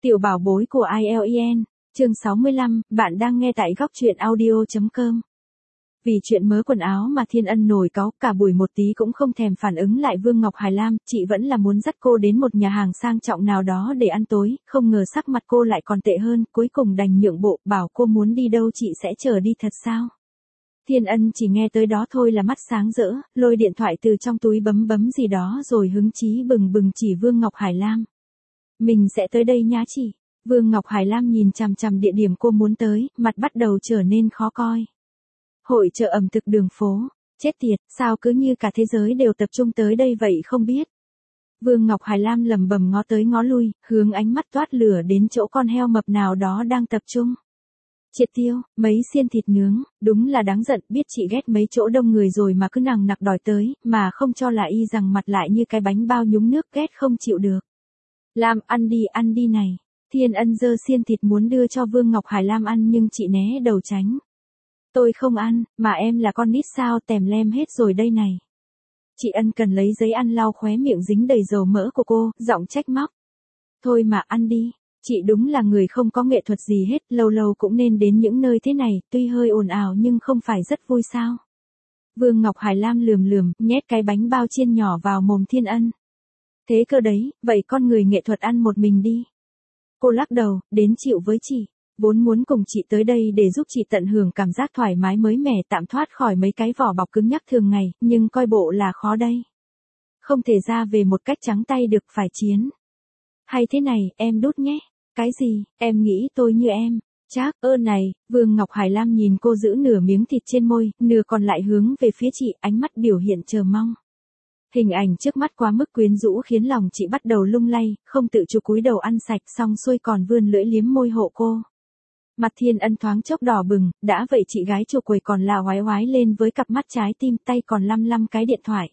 Tiểu bảo bối của IELTS, chương 65, bạn đang nghe tại góc truyện audio.com. Vì chuyện mớ quần áo mà Thiên Ân nổi cáu, cả buổi một tí cũng không thèm phản ứng lại Vương Ngọc Hải Lam, chị vẫn là muốn dắt cô đến một nhà hàng sang trọng nào đó để ăn tối, không ngờ sắc mặt cô lại còn tệ hơn, cuối cùng đành nhượng bộ, bảo cô muốn đi đâu chị sẽ chở đi thật sao. Thiên Ân chỉ nghe tới đó thôi là mắt sáng rỡ, lôi điện thoại từ trong túi bấm bấm gì đó rồi hứng chí bừng bừng chỉ Vương Ngọc Hải Lam. Mình sẽ tới đây nhá chị. Vương Ngọc Hải Lam nhìn chằm chằm địa điểm cô muốn tới, mặt bắt đầu trở nên khó coi. Hội chợ ẩm thực đường phố, chết tiệt, sao cứ như cả thế giới đều tập trung tới đây vậy không biết. Vương Ngọc Hải Lam lẩm bẩm ngó tới ngó lui, hướng ánh mắt toát lửa đến chỗ con heo mập nào đó đang tập trung. Triệt tiêu, mấy xiên thịt nướng, đúng là đáng giận, biết chị ghét mấy chỗ đông người rồi mà cứ nằng nặc đòi tới, mà không cho là y rằng mặt lại như cái bánh bao nhúng nước, ghét không chịu được. Lam, ăn đi này. Thiên Ân giơ xiên thịt muốn đưa cho Vương Ngọc Hải Lam ăn nhưng chị né đầu tránh. Tôi không ăn, mà em là con nít sao, tèm lem hết rồi đây này. Chị Ân cần lấy giấy ăn lau khóe miệng dính đầy dầu mỡ của cô, giọng trách móc. Thôi mà ăn đi, chị đúng là người không có nghệ thuật gì hết, lâu lâu cũng nên đến những nơi thế này, tuy hơi ồn ào nhưng không phải rất vui sao. Vương Ngọc Hải Lam lườm, nhét cái bánh bao chiên nhỏ vào mồm Thiên Ân. Thế cơ đấy, vậy con người nghệ thuật ăn một mình đi. Cô lắc đầu, đến chịu với chị. Vốn muốn cùng chị tới đây để giúp chị tận hưởng cảm giác thoải mái mới mẻ tạm thoát khỏi mấy cái vỏ bọc cứng nhắc thường ngày, nhưng coi bộ là khó đây. Không thể ra về một cách trắng tay được, phải chiến. Hay thế này, em đút nhé. Cái gì, em nghĩ tôi như em. Chắc, này, Vương Ngọc Hải Lam nhìn cô giữ nửa miếng thịt trên môi, nửa còn lại hướng về phía chị, ánh mắt biểu hiện chờ mong. Hình ảnh trước mắt quá mức quyến rũ khiến lòng chị bắt đầu lung lay, không tự chủ cúi đầu ăn sạch xong xuôi còn vươn lưỡi liếm môi hộ cô. Mặt Thiên Ân thoáng chốc đỏ bừng, đã vậy chị gái chủ quầy còn là oái oái lên với cặp mắt trái tim, tay còn lăm cái điện thoại.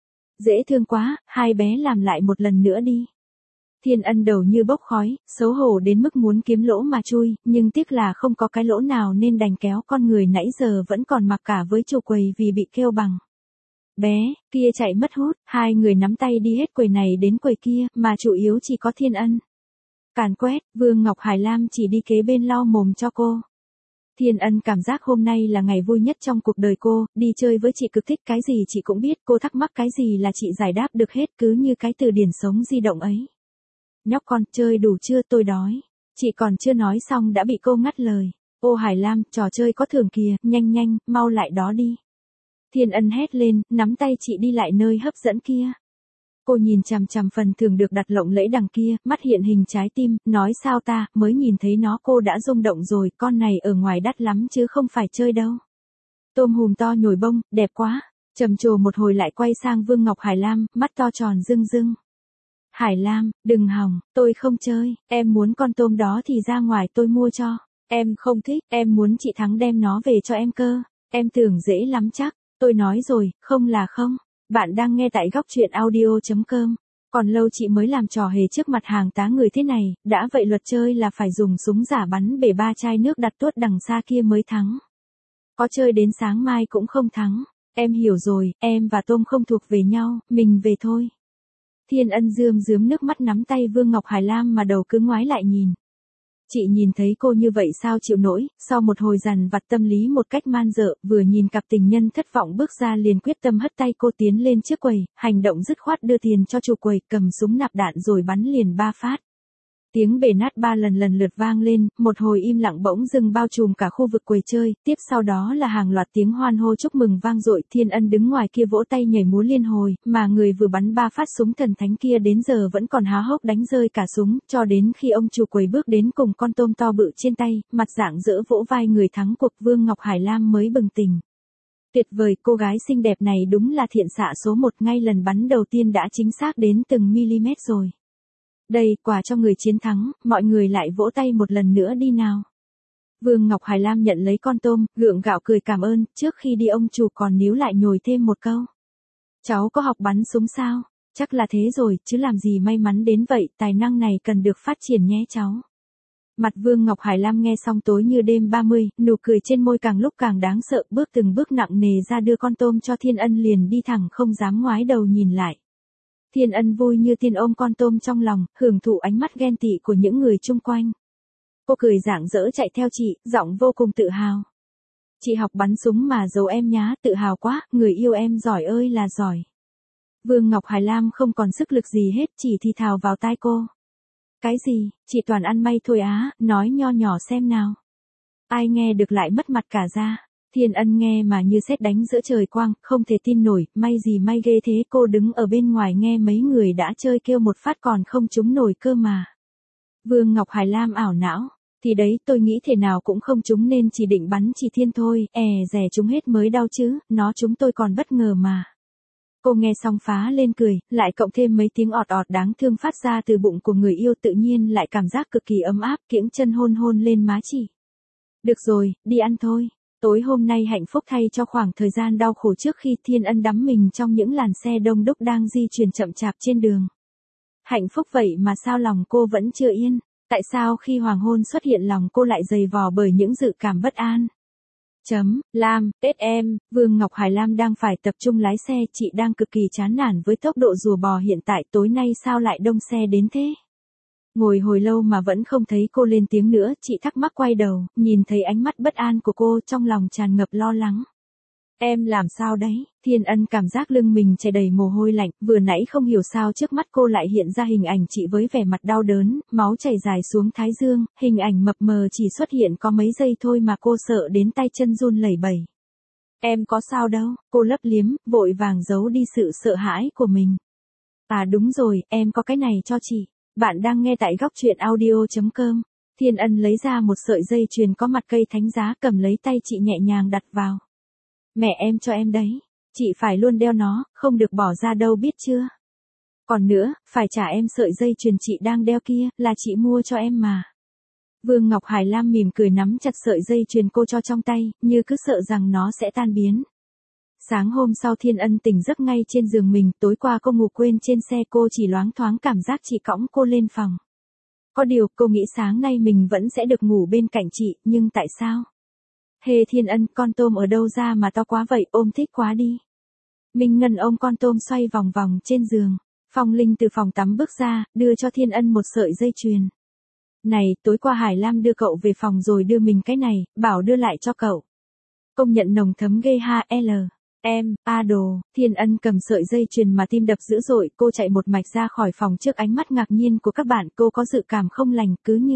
Dễ thương quá, hai bé làm lại một lần nữa đi. Thiên Ân đầu như bốc khói, xấu hổ đến mức muốn kiếm lỗ mà chui, nhưng tiếc là không có cái lỗ nào nên đành kéo con người nãy giờ vẫn còn mặc cả với chủ quầy vì bị kêu bằng. Bé, kia chạy mất hút, hai người nắm tay đi hết quầy này đến quầy kia, mà chủ yếu chỉ có Thiên Ân. Càn quét, Vương Ngọc Hải Lam chỉ đi kế bên lau mồm cho cô. Thiên Ân cảm giác hôm nay là ngày vui nhất trong cuộc đời cô, đi chơi với chị cực thích, cái gì chị cũng biết, cô thắc mắc cái gì là chị giải đáp được hết, cứ như cái từ điển sống di động ấy. Nhóc con, chơi đủ chưa, tôi đói. Chị còn chưa nói xong đã bị cô ngắt lời. Ô Hải Lam, trò chơi có thưởng kìa, nhanh, mau lại đó đi. Thiên Ân hét lên, nắm tay chị đi lại nơi hấp dẫn kia. Cô nhìn chằm chằm phần thưởng được đặt lộng lẫy đằng kia, mắt hiện hình trái tim, nói sao ta, mới nhìn thấy nó cô đã rung động rồi, con này ở ngoài đắt lắm chứ không phải chơi đâu. Tôm hùm to nhồi bông, đẹp quá. Trầm trồ một hồi lại quay sang Vương Ngọc Hải Lam, mắt to tròn rưng. Hải Lam, đừng hòng, tôi không chơi, em muốn con tôm đó thì ra ngoài tôi mua cho. Em không thích, em muốn chị Thắng đem nó về cho em cơ. Em tưởng dễ lắm chắc. Tôi nói rồi, không là không. Bạn đang nghe tại góc truyện audio.com. Còn lâu chị mới làm trò hề trước mặt hàng tá người thế này, đã vậy luật chơi là phải dùng súng giả bắn bể 3 chai nước đặt tuốt đằng xa kia mới thắng. Có chơi đến sáng mai cũng không thắng. Em hiểu rồi, em và tôm không thuộc về nhau, mình về thôi. Thiên Ân rướm nước mắt nắm tay Vương Ngọc Hải Lam mà đầu cứ ngoái lại nhìn. Chị nhìn thấy cô như vậy sao chịu nổi, sau một hồi dằn vặt tâm lý một cách man dợ, vừa nhìn cặp tình nhân thất vọng bước ra liền quyết tâm hất tay cô tiến lên trước quầy, hành động dứt khoát đưa tiền cho chủ quầy, cầm súng nạp đạn rồi bắn liền 3 phát. Tiếng bể nát 3 lần lượt vang lên, một hồi im lặng bỗng dưng bao trùm cả khu vực quầy chơi, tiếp sau đó là hàng loạt tiếng hoan hô chúc mừng vang dội. Thiên Ân đứng ngoài kia vỗ tay nhảy múa liên hồi, mà người vừa bắn 3 phát súng thần thánh kia đến giờ vẫn còn há hốc đánh rơi cả súng, cho đến khi ông chủ quầy bước đến cùng con tôm to bự trên tay, mặt rạng rỡ vỗ vai người thắng cuộc, Vương Ngọc Hải Lam mới bừng tỉnh. Tuyệt vời, cô gái xinh đẹp này đúng là thiện xạ số 1, ngay lần bắn đầu tiên đã chính xác đến từng mm rồi. Đây, quà cho người chiến thắng, mọi người lại vỗ tay một lần nữa đi nào. Vương Ngọc Hải Lam nhận lấy con tôm, gượng gạo cười cảm ơn, trước khi đi ông chủ còn níu lại nhồi thêm một câu. Cháu có học bắn súng sao? Chắc là thế rồi, chứ làm gì may mắn đến vậy, tài năng này cần được phát triển nhé cháu. Mặt Vương Ngọc Hải Lam nghe xong tối như đêm 30, nụ cười trên môi càng lúc càng đáng sợ, từng bước nặng nề ra đưa con tôm cho Thiên Ân liền đi thẳng không dám ngoái đầu nhìn lại. Thiên Ân vui như tiên ôm con tôm trong lòng, hưởng thụ ánh mắt ghen tị của những người chung quanh. Cô cười rạng rỡ chạy theo chị, giọng vô cùng tự hào. Chị học bắn súng mà giấu em nhá, tự hào quá, người yêu em giỏi ơi là giỏi. Vương Ngọc Hải Lam không còn sức lực gì hết, chỉ thì thào vào tai cô. Cái gì, chị toàn ăn may thôi á, nói nho nhỏ xem nào. Ai nghe được lại mất mặt cả ra. Thiên Ân nghe mà như sét đánh giữa trời quang, không thể tin nổi, may gì may ghê thế, cô đứng ở bên ngoài nghe mấy người đã chơi kêu một phát còn không trúng nổi cơ mà. Vương Ngọc Hải Lam ảo não, thì đấy tôi nghĩ thế nào cũng không trúng nên chỉ định bắn chị Thiên thôi, rẻ trúng hết mới đau chứ, nó trúng tôi còn bất ngờ mà. Cô nghe xong phá lên cười, lại cộng thêm mấy tiếng ọt ọt đáng thương phát ra từ bụng của người yêu tự nhiên lại cảm giác cực kỳ ấm áp, kiễng chân hôn hôn lên má chị. Được rồi, đi ăn thôi. Tối hôm nay hạnh phúc thay cho khoảng thời gian đau khổ trước khi Thiên Ân đắm mình trong những làn xe đông đúc đang di chuyển chậm chạp trên đường. Hạnh phúc vậy mà sao lòng cô vẫn chưa yên, tại sao khi hoàng hôn xuất hiện lòng cô lại dày vò bởi những dự cảm bất an. Lam, Tết em, Vương Ngọc Hải Lam đang phải tập trung lái xe, chị đang cực kỳ chán nản với tốc độ rùa bò hiện tại, tối nay sao lại đông xe đến thế. Ngồi hồi lâu mà vẫn không thấy cô lên tiếng nữa, chị thắc mắc quay đầu, nhìn thấy ánh mắt bất an của cô trong lòng tràn ngập lo lắng. Em làm sao đấy? Thiên Ân cảm giác lưng mình chảy đầy mồ hôi lạnh, vừa nãy không hiểu sao trước mắt cô lại hiện ra hình ảnh chị với vẻ mặt đau đớn, máu chảy dài xuống thái dương, hình ảnh mập mờ chỉ xuất hiện có mấy giây thôi mà cô sợ đến tay chân run lẩy bẩy. Em có sao đâu, cô lấp liếm, vội vàng giấu đi sự sợ hãi của mình. À đúng rồi, em có cái này cho chị. Bạn đang nghe tại góc truyện audio.com. Thiên Ân lấy ra một sợi dây chuyền có mặt cây thánh giá, cầm lấy tay chị nhẹ nhàng đặt vào. Mẹ em cho em đấy. Chị phải luôn đeo nó, không được bỏ ra đâu biết chưa. Còn nữa, phải trả em sợi dây chuyền chị đang đeo kia, là chị mua cho em mà. Vương Ngọc Hải Lam mỉm cười nắm chặt sợi dây chuyền cô cho trong tay, như cứ sợ rằng nó sẽ tan biến. Sáng hôm sau Thiên Ân tỉnh giấc ngay trên giường mình, tối qua cô ngủ quên trên xe, cô chỉ loáng thoáng cảm giác chị cõng cô lên phòng. Có điều, cô nghĩ sáng nay mình vẫn sẽ được ngủ bên cạnh chị, nhưng tại sao? Hê Thiên Ân, con tôm ở đâu ra mà to quá vậy, ôm thích quá đi. Minh Ngân ôm con tôm xoay vòng vòng trên giường. Phong Linh từ phòng tắm bước ra, đưa cho Thiên Ân một sợi dây chuyền. Này, tối qua Hải Lam đưa cậu về phòng rồi đưa mình cái này, bảo đưa lại cho cậu. Công nhận nồng thấm ghê ha L. Em, đồ, Thiên Ân cầm sợi dây chuyền mà tim đập dữ dội, cô chạy một mạch ra khỏi phòng trước ánh mắt ngạc nhiên của các bạn, cô có dự cảm không lành,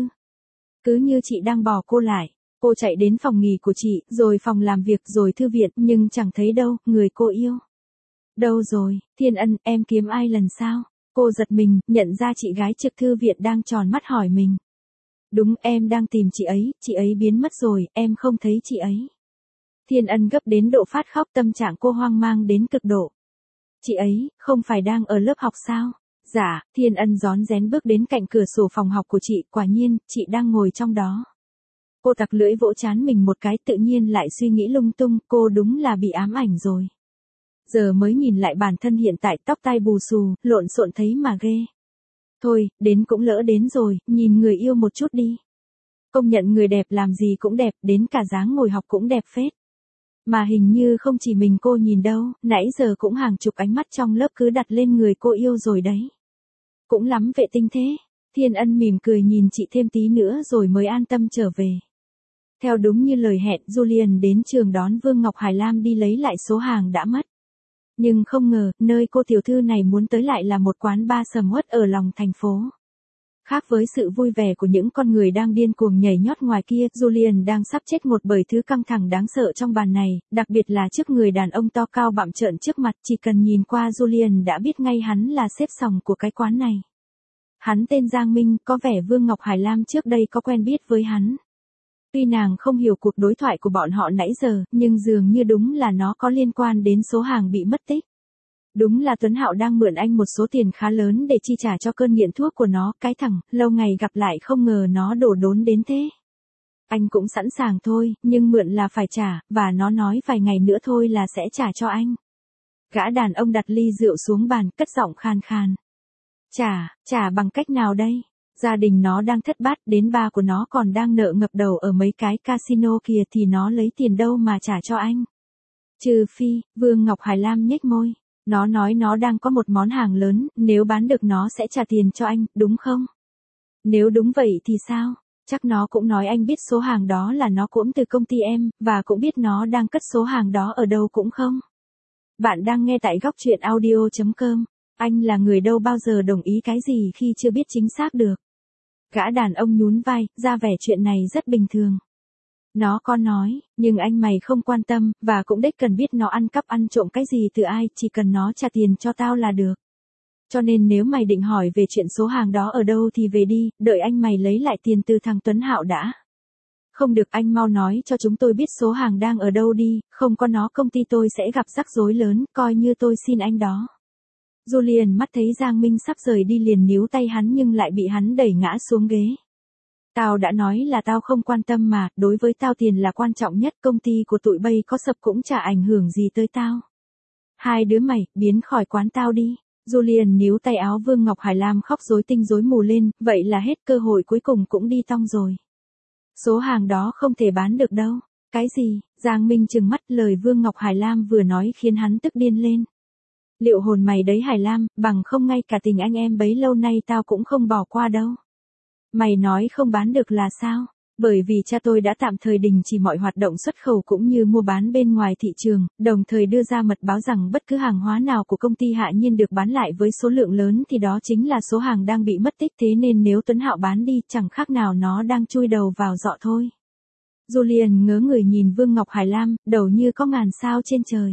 cứ như chị đang bỏ cô lại. Cô chạy đến phòng nghỉ của chị, rồi phòng làm việc, rồi thư viện, nhưng chẳng thấy đâu, người cô yêu. Đâu rồi, Thiên Ân, em kiếm ai lần sao? Cô giật mình, nhận ra chị gái trực thư viện đang tròn mắt hỏi mình. Đúng, em đang tìm chị ấy biến mất rồi, em không thấy chị ấy. Thiên Ân gấp đến độ phát khóc, tâm trạng cô hoang mang đến cực độ. Chị ấy, không phải đang ở lớp học sao? Dạ, Thiên Ân rón rén bước đến cạnh cửa sổ phòng học của chị, quả nhiên, chị đang ngồi trong đó. Cô tặc lưỡi vỗ trán mình một cái, tự nhiên lại suy nghĩ lung tung, cô đúng là bị ám ảnh rồi. Giờ mới nhìn lại bản thân hiện tại, tóc tai bù xù, lộn xộn thấy mà ghê. Thôi, đến cũng lỡ đến rồi, nhìn người yêu một chút đi. Công nhận người đẹp làm gì cũng đẹp, đến cả dáng ngồi học cũng đẹp phết. Mà hình như không chỉ mình cô nhìn đâu, nãy giờ cũng hàng chục ánh mắt trong lớp cứ đặt lên người cô yêu rồi đấy. Cũng lắm vệ tinh thế. Thiên Ân mỉm cười nhìn chị thêm tí nữa rồi mới an tâm trở về. Theo đúng như lời hẹn, Julian đến trường đón Vương Ngọc Hải Lam đi lấy lại số hàng đã mất. Nhưng không ngờ, nơi cô tiểu thư này muốn tới lại là một quán bar sầm uất ở lòng thành phố. Khác với sự vui vẻ của những con người đang điên cuồng nhảy nhót ngoài kia, Julian đang sắp chết một bởi thứ căng thẳng đáng sợ trong bàn này, đặc biệt là trước người đàn ông to cao bặm trợn trước mặt, chỉ cần nhìn qua Julian đã biết ngay hắn là sếp sòng của cái quán này. Hắn tên Giang Minh, có vẻ Vương Ngọc Hải Lam trước đây có quen biết với hắn. Tuy nàng không hiểu cuộc đối thoại của bọn họ nãy giờ, nhưng dường như đúng là nó có liên quan đến số hàng bị mất tích. Đúng là Tuấn Hạo đang mượn anh một số tiền khá lớn để chi trả cho cơn nghiện thuốc của nó, cái thằng, lâu ngày gặp lại không ngờ nó đổ đốn đến thế. Anh cũng sẵn sàng thôi, nhưng mượn là phải trả, và nó nói vài ngày nữa thôi là sẽ trả cho anh. Gã đàn ông đặt ly rượu xuống bàn, cất giọng khan khan. Trả bằng cách nào đây? Gia đình nó đang thất bát, đến ba của nó còn đang nợ ngập đầu ở mấy cái casino kìa thì nó lấy tiền đâu mà trả cho anh. Trừ phi, Vương Ngọc Hải Lam nhếch môi. Nó nói nó đang có một món hàng lớn, nếu bán được nó sẽ trả tiền cho anh, đúng không? Nếu đúng vậy thì sao? Chắc nó cũng nói anh biết số hàng đó là nó cũng từ công ty em, và cũng biết nó đang cất số hàng đó ở đâu cũng không? Bạn đang nghe tại góc truyện audio.com. Anh là người đâu bao giờ đồng ý cái gì khi chưa biết chính xác được. Gã đàn ông nhún vai, ra vẻ chuyện này rất bình thường. Nó có nói, nhưng anh mày không quan tâm, và cũng đếch cần biết nó ăn cắp ăn trộm cái gì từ ai, chỉ cần nó trả tiền cho tao là được. Cho nên nếu mày định hỏi về chuyện số hàng đó ở đâu thì về đi, đợi anh mày lấy lại tiền từ thằng Tuấn Hạo đã. Không được, anh mau nói cho chúng tôi biết số hàng đang ở đâu đi, không có nó công ty tôi sẽ gặp rắc rối lớn, coi như tôi xin anh đó. Julian mắt thấy Giang Minh sắp rời đi liền níu tay hắn nhưng lại bị hắn đẩy ngã xuống ghế. Tao đã nói là tao không quan tâm mà, đối với tao tiền là quan trọng nhất, công ty của tụi bay có sập cũng chả ảnh hưởng gì tới tao. Hai đứa mày, biến khỏi quán tao đi. Julian níu tay áo Vương Ngọc Hải Lam khóc rối tinh rối mù lên, vậy là hết, cơ hội cuối cùng cũng đi tong rồi. Số hàng đó không thể bán được đâu. Cái gì? Giang Minh trừng mắt, lời Vương Ngọc Hải Lam vừa nói khiến hắn tức điên lên. Liệu hồn mày đấy Hải Lam, bằng không ngay cả tình anh em bấy lâu nay tao cũng không bỏ qua đâu. Mày nói không bán được là sao? Bởi vì cha tôi đã tạm thời đình chỉ mọi hoạt động xuất khẩu cũng như mua bán bên ngoài thị trường, đồng thời đưa ra mật báo rằng bất cứ hàng hóa nào của công ty Hạ Nhiên được bán lại với số lượng lớn thì đó chính là số hàng đang bị mất tích, thế nên nếu Tuấn Hạo bán đi chẳng khác nào nó đang chui đầu vào giọ thôi. Julian ngớ người nhìn Vương Ngọc Hải Lam, đầu như có ngàn sao trên trời.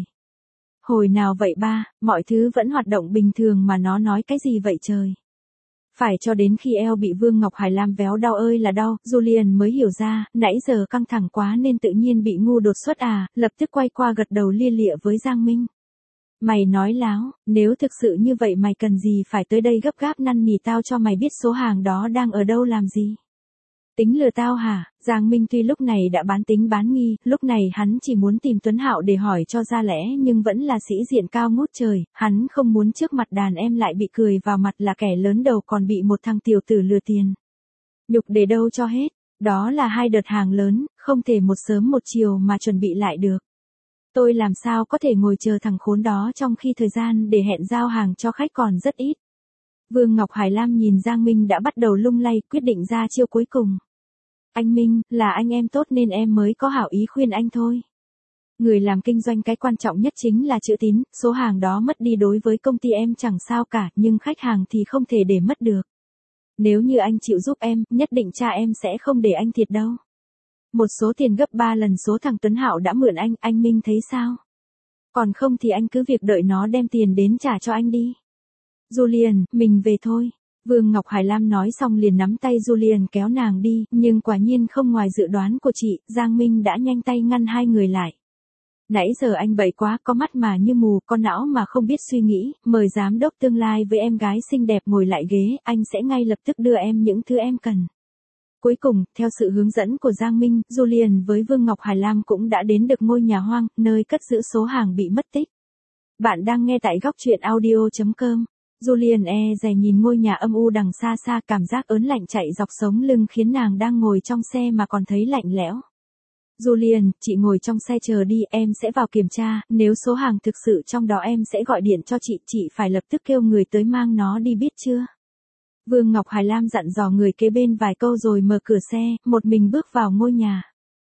Hồi nào vậy ba, mọi thứ vẫn hoạt động bình thường mà nó nói cái gì vậy trời? Phải cho đến khi eo bị Vương Ngọc Hải Lam véo đau ơi là đau, Julian mới hiểu ra, nãy giờ căng thẳng quá nên tự nhiên bị ngu đột xuất à, lập tức quay qua gật đầu lia lịa với Giang Minh. Mày nói láo, nếu thực sự như vậy mày cần gì phải tới đây gấp gáp năn nỉ tao cho mày biết số hàng đó đang ở đâu làm gì? Tính lừa tao hả? Giang Minh tuy lúc này đã bán tính bán nghi, lúc này hắn chỉ muốn tìm Tuấn Hạo để hỏi cho ra lẽ nhưng vẫn là sĩ diện cao ngút trời, hắn không muốn trước mặt đàn em lại bị cười vào mặt là kẻ lớn đầu còn bị một thằng tiểu tử lừa tiền. Nhục để đâu cho hết, đó là 2 đợt hàng lớn, không thể một sớm một chiều mà chuẩn bị lại được. Tôi làm sao có thể ngồi chờ thằng khốn đó trong khi thời gian để hẹn giao hàng cho khách còn rất ít. Vương Ngọc Hải Lam nhìn Giang Minh đã bắt đầu lung lay, quyết định ra chiêu cuối cùng. Anh Minh, là anh em tốt nên em mới có hảo ý khuyên anh thôi. Người làm kinh doanh cái quan trọng nhất chính là chữ tín, số hàng đó mất đi đối với công ty em chẳng sao cả, nhưng khách hàng thì không thể để mất được. Nếu như anh chịu giúp em, nhất định cha em sẽ không để anh thiệt đâu. Một số tiền gấp 3 lần số thằng Tuấn Hạo đã mượn anh Minh thấy sao? Còn không thì anh cứ việc đợi nó đem tiền đến trả cho anh đi. Julian, mình về thôi. Vương Ngọc Hải Lam nói xong liền nắm tay Julian kéo nàng đi, nhưng quả nhiên không ngoài dự đoán của chị, Giang Minh đã nhanh tay ngăn hai người lại. Nãy giờ anh bậy quá, có mắt mà như mù, có não mà không biết suy nghĩ, mời giám đốc tương lai với em gái xinh đẹp ngồi lại ghế, anh sẽ ngay lập tức đưa em những thứ em cần. Cuối cùng, theo sự hướng dẫn của Giang Minh, Julian với Vương Ngọc Hải Lam cũng đã đến được ngôi nhà hoang, nơi cất giữ số hàng bị mất tích. Bạn đang nghe tại góc truyện audio.com. Julian dè nhìn ngôi nhà âm u đằng xa xa, cảm giác ớn lạnh chạy dọc sống lưng khiến nàng đang ngồi trong xe mà còn thấy lạnh lẽo. Julian, chị ngồi trong xe chờ đi, em sẽ vào kiểm tra, nếu số hàng thực sự trong đó em sẽ gọi điện cho chị phải lập tức kêu người tới mang nó đi biết chưa? Vương Ngọc Hải Lam dặn dò người kế bên vài câu rồi mở cửa xe, một mình bước vào ngôi nhà.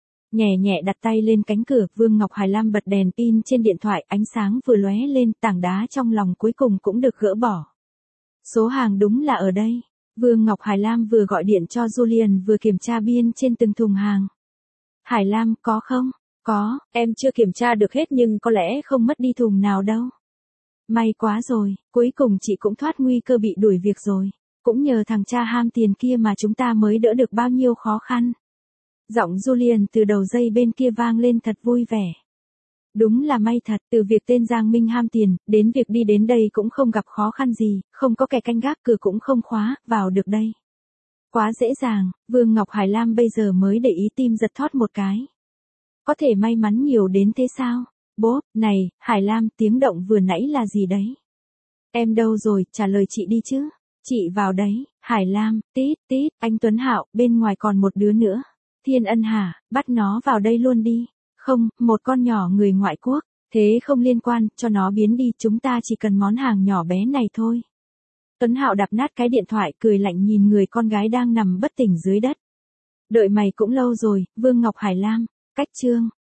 Nhẹ nhẹ đặt tay lên cánh cửa, Vương Ngọc Hải Lam bật đèn pin trên điện thoại, ánh sáng vừa lóe lên, tảng đá trong lòng cuối cùng cũng được gỡ bỏ. Số hàng đúng là ở đây. Vương Ngọc Hải Lam vừa gọi điện cho Julian vừa kiểm tra biên trên từng thùng hàng. Hải Lam, có không? Có, em chưa kiểm tra được hết nhưng có lẽ không mất đi thùng nào đâu. May quá rồi, cuối cùng chị cũng thoát nguy cơ bị đuổi việc rồi. Cũng nhờ thằng cha ham tiền kia mà chúng ta mới đỡ được bao nhiêu khó khăn. Giọng Julian từ đầu dây bên kia vang lên thật vui vẻ. Đúng là may thật, từ việc tên Giang Minh ham tiền, đến việc đi đến đây cũng không gặp khó khăn gì, không có kẻ canh gác, cửa cũng không khóa, vào được đây. Quá dễ dàng, Vương Ngọc Hải Lam bây giờ mới để ý tim giật thót một cái. Có thể may mắn nhiều đến thế sao? Bố, này, Hải Lam, tiếng động vừa nãy là gì đấy? Em đâu rồi, trả lời chị đi chứ. Chị vào đấy, Hải Lam, tít, anh Tuấn Hạo, bên ngoài còn một đứa nữa. Thiên Ân hả, bắt nó vào đây luôn đi. Không, một con nhỏ người ngoại quốc. Thế không liên quan, cho nó biến đi, chúng ta chỉ cần món hàng nhỏ bé này thôi. Tuấn Hạo đạp nát cái điện thoại, cười lạnh nhìn người con gái đang nằm bất tỉnh dưới đất. Đợi mày cũng lâu rồi, Vương Ngọc Hải Lam. Cách chương